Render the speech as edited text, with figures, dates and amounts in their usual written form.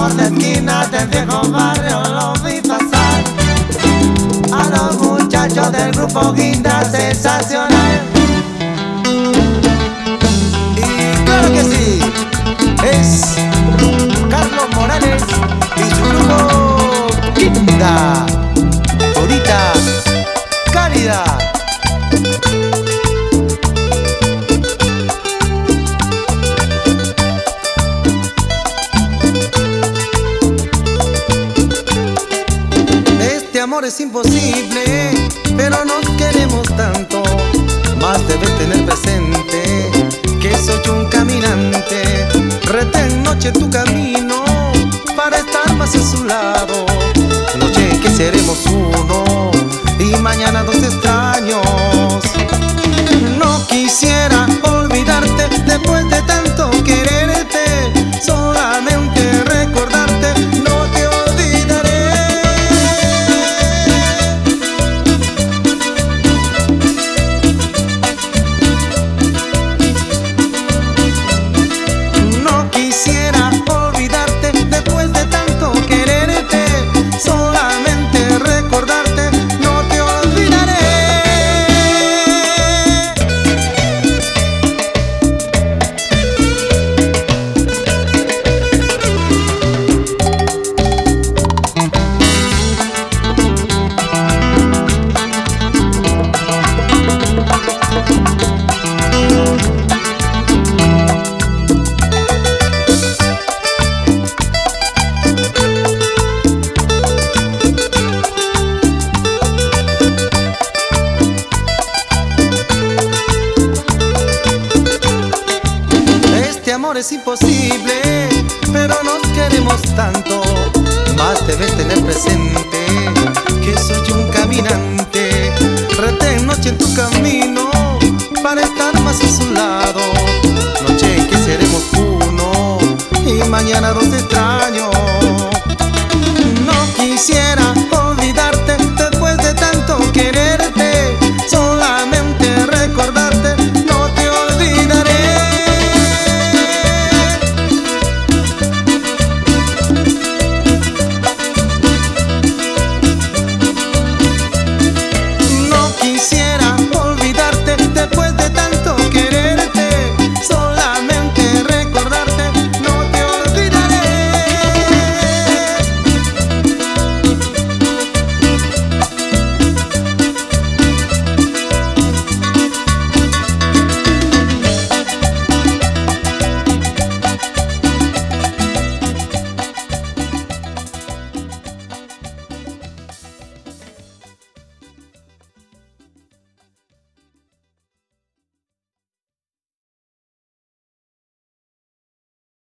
por la esquina del viejo barrio lo vi pasar a los muchachos del grupo Guinda Sensacional. Y claro que sí, es Carlos Morales y su grupo Guinda, bonita, cálida. Este amor es imposible, pero nos queremos tanto. Más debes tener presente que soy un caminante. Retén noche tu camino para estar más a su lado. Noche que seremos uno y mañana dos extraños. No quisiera olvidarte después de tanto quererte, solamente recordarte, no te olvidaré. No quisiera olvidarte después de tanto quererte, solamente recordarte, no te olvidaré. Este amor es imposible, pero nos queremos tanto. Más debes tener presente que soy un caminante. Retén noche en tu camino para estar más a su lado. Noche que seremos uno y mañana dos extraños.